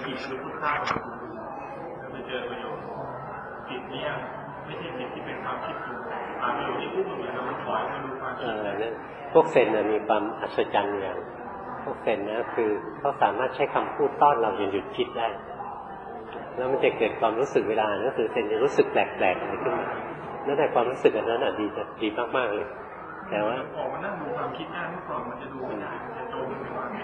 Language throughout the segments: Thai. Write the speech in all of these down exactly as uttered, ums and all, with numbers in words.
จิตคือพุทธะเราไปเจอประโยชน์จิตเนี่ยไม่ใช่จิตที่เป็นความคิดปรุงแต่งตามประโยชน์ที่พูดเหมือนกันมันถอยมาดูความคิดนั่นพวกเซนมีความอัศจรรย์อย่างพวกเซนนะคือเขาสามารถใช้คำพูดต้อนเราจนหยุดคิดได้แล้วมันจะเกิดความรู้สึกเวลาก็คือเซนจะรู้สึกแปลกๆอะไรขึ้นมานั่นแต่ความรู้สึกอันนั้นดีจะดีมากๆเลยแต่ว่าออกมานั่งดูความคิดได้เมื่อก่อนมันจะดูไม่ได้มันจะจมไปว่า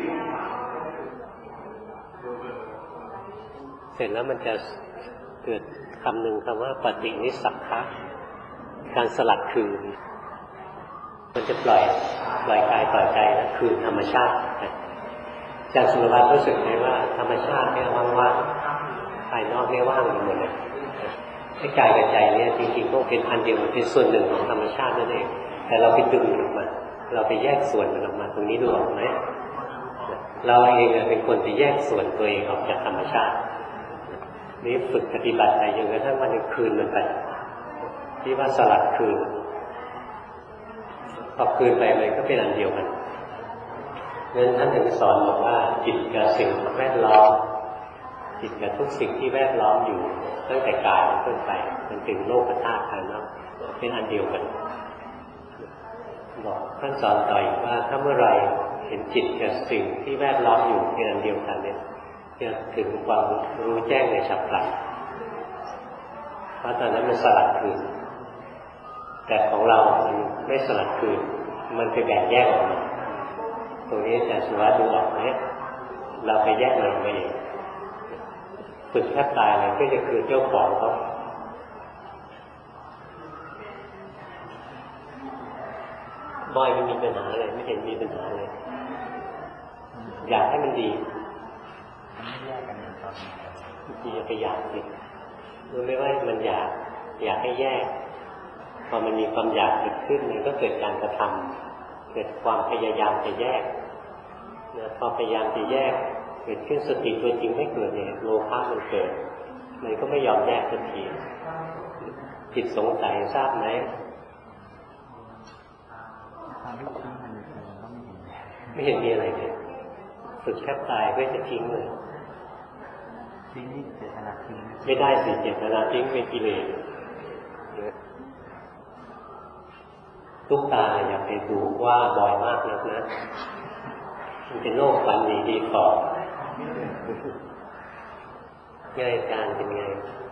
เสร็จแล้วมันจะเกิดคำหนึ่งคำว่าปฏินิสสักขะการสลัดคืนมันจะปล่อยปล่อยกายปล่อยใจนะคืนธรรมชาติอาจารย์สุรวัตรรู้สึกไหมว่าธรรมชาติเนี่ยว่างๆภายนอกเนี่ยว่างหมดเลยไอ้กายกับใจเนี่ยจริงๆก็เป็นอันเดียวเป็นส่วนหนึ่งของธรรมชาตินั่นเองแต่เราไปดึงมันออกมาเราไปแยกส่วนมันออกมาตรงนี้ดูออกไหมเราเองเป็นคนไปแยกส่วนตัวเองออกจากธรรมชาตินี้ฝึกปฏิบัติไปจนกระทั่งวันนึงคืนมันไปที่ว่าสลัดคืนพอคืนไปมันก็เป็นอันเดียวกันงั้นท่านถึงสอนบอกว่าจิตกับสิ่งแวดล้อมจิตกับทุกสิ่งที่แวดล้อมอยู่ตั้งแต่กายเป็นต้นไปจนถึงโลกธาตุภายนอกเป็นอันเดียวกันบอกท่านสอนต่ออีกว่าถ้าเมื่อไรเห็นจิตกับสิ่งที่แวดล้อมอยู่เป็นอันเดียวกันเนี่ยจะถึงความรู้แจ้งในฉับพลันเพราะตอนนั้นมันสลัดคืนแต่ของเรามันไม่สลัดคืนมันไปแบ่งแยกออกมาตรงนี้อาจารย์สุวัสดิ์ดูออกไหมเราไปแยกมันออกมาเองฝึกแทบตายเลยก็จะคือเจ้าของเขาบอยมันมีปัญหาเลยไม่เห็นมีปัญหาเลยอยากให้มันดีไม่แยกกันตอนนี้ดีจะไปอยากสิรู้ไหมว่ามันอยากอยากให้แยกพอมันมีความอยากเกิดขึ้นมันก็เกิดการกระทำเกิดความพยายามจะแยกนะพอพยายามจะแยกเกิดขึ้นสติตัวจริงไม่เกิดเนี่ยโลภะมันเกิดมันก็ไม่ยอมแยกสักทีจิตสงสัยทราบไหมไม่เห็นมีอะไรเลยฝึกแทบตายก็จะทิ้งเลยทิ้งที่เจตนาทิ้งไม่ได้สิเจตนาทิ้งเป็นกิเลสลูกตาอย่าไปดูว่าบ่อยมากนักนะมันเป็นโรคฝันดีดีต่อเรื่องการเป็นไง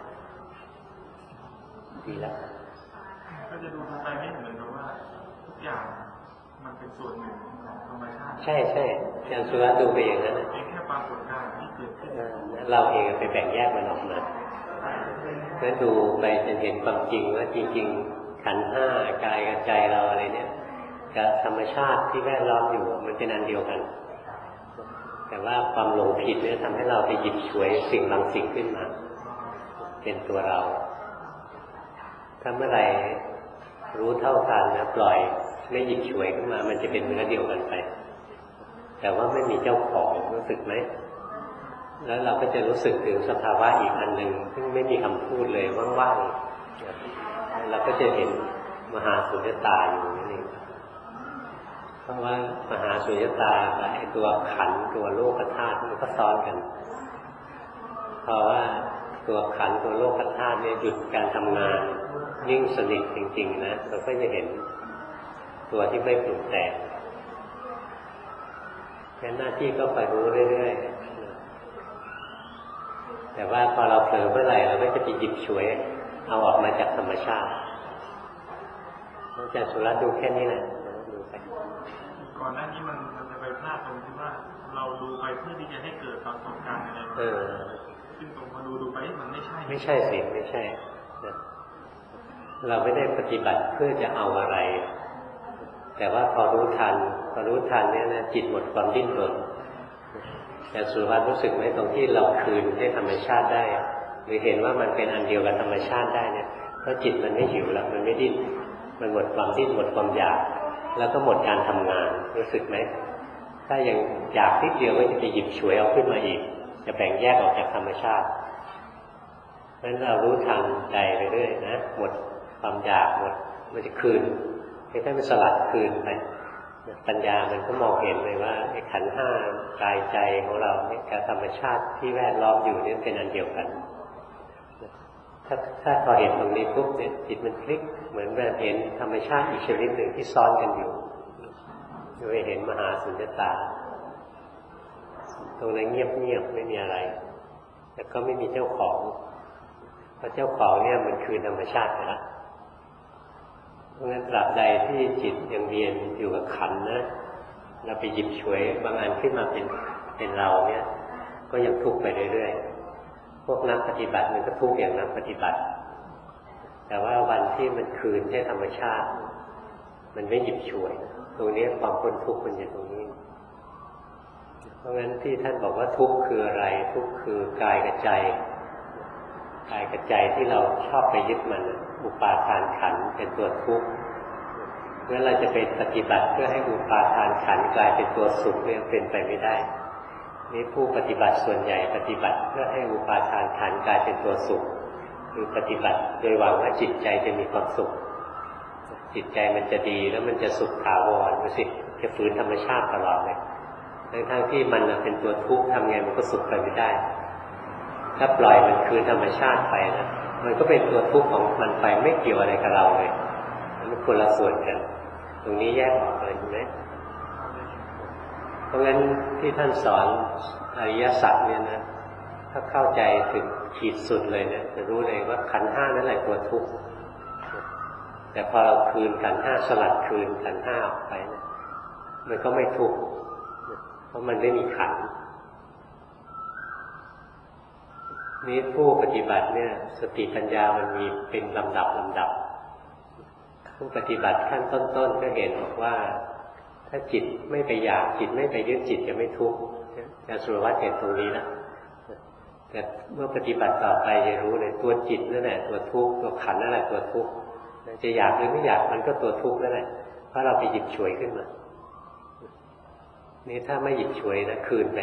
ดีแล้วก็จะดูไปไม่เหมือนกับว่าทุกอย่างมันเป็นส่วนหนึ่งของธรรมชาติใช่ใช่อย่างสุรัตน์ดูไปอย่างนั้นเป็นแค่ปรากฏการณ์ที่เกิดขึ้นเราเองไปแบ่งแยกมันออกมาแล้วดูไปจนเห็นความจริงว่าจริงๆขันธ์ห้ากายกับใจเราอะไรเนี่ยกับธรรมชาติที่แวดล้อมอยู่มันเป็นอันเดียวกันแต่ว่าความหลงผิดเนี่ยทำให้เราไปหยิบฉวยสิ่งบางสิ่งขึ้นมาเป็นตัวเราถ้าเมื่อไหร่รู้เท่าทันนะปล่อยไม่หยิบฉวยขึ้นมามันจะเป็นเนื้อเดียวกันไปแต่ว่าไม่มีเจ้าของรู้สึกไหมแล้วเราก็จะรู้สึกถึงสภาวะอีกอันหนึ่งซึ่งไม่มีคำพูดเลยว่างๆเราก็จะเห็นมหาสุญญตาอยู่นั่นเองเพราะว่ามหาสุญญตากับไอ้ตัวขันธ์ตัวโลกธาตุมันก็ซ้อนกันเพราะว่าตัวขันธ์ตัวโลกธาตุเนี่ยหยุดการทำงานยิ่งสนิทจริงๆนะเราก็จะเห็นตัวที่ไม่ปรุงแต่งแค่หน้าที่ก็ไปรู้เรื่อยๆแต่ว่าพอเราเผลอเมื่อไหร่เราก็จะไปหยิบฉวยเอาออกมาจากธรรมชาติอาจารย์สุรัตน์ดูแค่นี้แหละดูไปก่อนหน้านี้มันมันจะไปพลาดตรงที่ว่าเราดูไปเพื่อที่จะให้เกิดประสบการณ์อะไรเออซึ่งตรงมาดูดูไปมันไม่ใช่ไม่ใช่สิไม่ใช่เราไม่ได้ปฏิบัติเพื่อจะเอาอะไรแต่ว่าพอรู้ทันพอรู้ทันเนี่ยนะจิตหมดความดิ้นรนแต่สุภาพรู้สึกไหมตรงที่เราคืนให้ธรรมชาติได้หรือเห็นว่ามันเป็นอันเดียวกับธรรมชาติได้เนี่ยเพราะจิตมันไม่หิวแล้วมันไม่ดิ้นมันหมดความดิ้นหมดความอยากแล้วก็หมดการทำงานรู้สึกไหมถ้ายังอยากนิดเดียวก็จะไปหยิบฉวยเอาขึ้นมาอีกจะแบ่งแยกออกจากธรรมชาติเพราะฉะนั้นเรารู้ทันใจไปเรื่อยนะหมดความอยากหมดมันจะคืนให้ท่านสลัดคืนไปปัญญามันก็มองเห็นเลยว่าไอ้ขันธ์ห้ากายใจของเราเนี่ยกับธรรมชาติที่แวดล้อมอยู่นี่เป็นอันเดียวกันถ้าถ้าพอเห็นตรงนี้ปุ๊บเนี่ยจิตมันคลิกเหมือนแบบเห็นธรรมชาติอีกชนิดหนึ่งที่ซ้อนกันอยู่จะไปเห็นมหาสุญญตาตรงนั้นเงียบๆไม่มีอะไรแต่ก็ไม่มีเจ้าของเพราะเจ้าของเนี่ยมันคือธรรมชาตินะเพราะงั้นตราบใดที่จิตยังเวียนอยู่กับขันธ์นะเราไปหยิบฉวยบางอันขึ้นมาเป็นเป็นเราเนี่ยก็ยังทุกข์ไปเรื่อยๆพวกนักปฏิบัติมันก็ทุกข์อย่างนักปฏิบัติแต่ว่าวันที่มันคืนให้ธรรมชาติมันไม่หยิบฉวยตรงนี้ความพ้นทุกข์มันอยู่ตรงนี้เพราะงั้นที่ท่านบอกว่าทุกข์คืออะไรทุกข์คือกายกับใจกายกับใจที่เราชอบไปยึดมันอุปาทานขันธ์เป็นตัวทุกข์เมื่อเราจะไปปฏิบัติเพื่อให้อุปาทานขันธ์กลายเป็นตัวสุขเนี่ยเป็นไปไม่ได้นี่ผู้ปฏิบัติส่วนใหญ่ปฏิบัติเพื่อให้อุปาทานขันธ์กลายเป็นตัวสุขคือปฏิบัติโดยหวังว่าจิตใจจะมีความสุขจิตใจมันจะดีแล้วมันจะสุขถาวรดูสิจะฝืนธรรมชาติตลอดเลยทั้งๆที่มันเป็นตัวทุกข์ทำไงมันก็สุขไปไม่ได้ถ้าปล่อยมันคืนธรรมชาติไปนะมันก็เป็นตัวทุกข์ของมันไปไม่เกี่ยวอะไรกับเราเลยมันคนละส่วนกันตรงนี้แยกออกเลยใช่ไหมเพราะงั้นที่ท่านสอนอริยสัจเนี่ยนะถ้าเข้าใจถึงขีดสุดเลยเนี่ยจะรู้เลยว่าขันธ์ห้านั่นแหละตัวทุกข์แต่พอเราคืนขันธ์ห้าสลัดคืนขันธ์ห้าออกไปนะมันก็ไม่ทุกข์เพราะมันไม่มีขันธ์นี้ผู้ปฏิบัติเนี่ยสติปัญญามันมีเป็นลำดับลำดับผู้ปฏิบัติขั้นต้นๆก็เห็นบอกว่าถ้าจิตไม่ไปอยากจิตไม่ไปยึดจิตจะไม่ทุกข์อาสุรวัฏเห็นตรงนี้นะแต่เมื่อปฏิบัติต่อไปจะรู้เลยตัวจิตนั่นแหละตัวทุกข์ตัวขันธ์นั่นแหละตัวทุกข์จะอยากหรือไม่อยากมันก็ตัวทุกข์นั่นแหละเพราะเราไปหยิบฉวยขึ้นมานี่ถ้าไม่หยิบฉวยนะคืนไป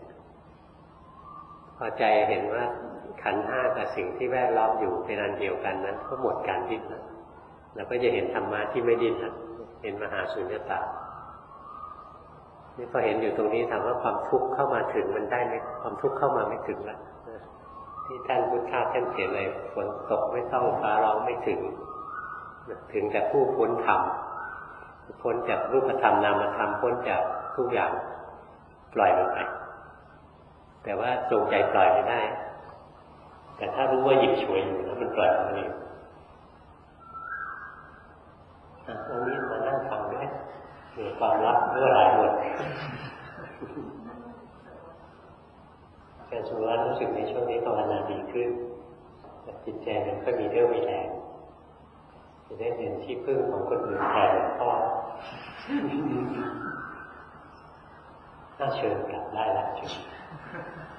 พอใจเห็นว่าขันธ์ห้ากับสิ่งที่แวดล้อมอยู่เป็นอันเดียวกันนั้นก็หมดการดิ้นแล้วเราก็จะเห็นธรรมะที่ไม่ดิ้นแล้วเห็นมหาสุญญตานี่พอเห็นอยู่ตรงนี้ถามว่าความทุกข์เข้ามาถึงมันได้ไหมความทุกข์เข้ามาไม่ถึงแล้วที่ท่านพุทธทาสท่านเขียนเลยฝนตกไม่ต้องฟ้าร้องไม่ถึงถึงแต่ผู้พ้นธรรมพ้นจากรูปธรรมนามธรรมพ้นจากทุกอย่างปล่อยมันไปแต่ว่าจงใจปล่อยไม่ได้แต่ถ้ารู้ว่าหยิบฉวยอยู่แล้วมันปล่อยมันเองตรงนี้มานั่งฟังไหมเหนือความลับเมื่อหลายหมดการสุรารู้สึกในช่วงนี้ภาวนาดีขึ้นแต่จิตใจมันก็มีเรี่ยวมีแรงจะได้เป็นที่พึ่งของคนอื่นแทนพ่อน่าเชิญกลับได้แล้วเชิญ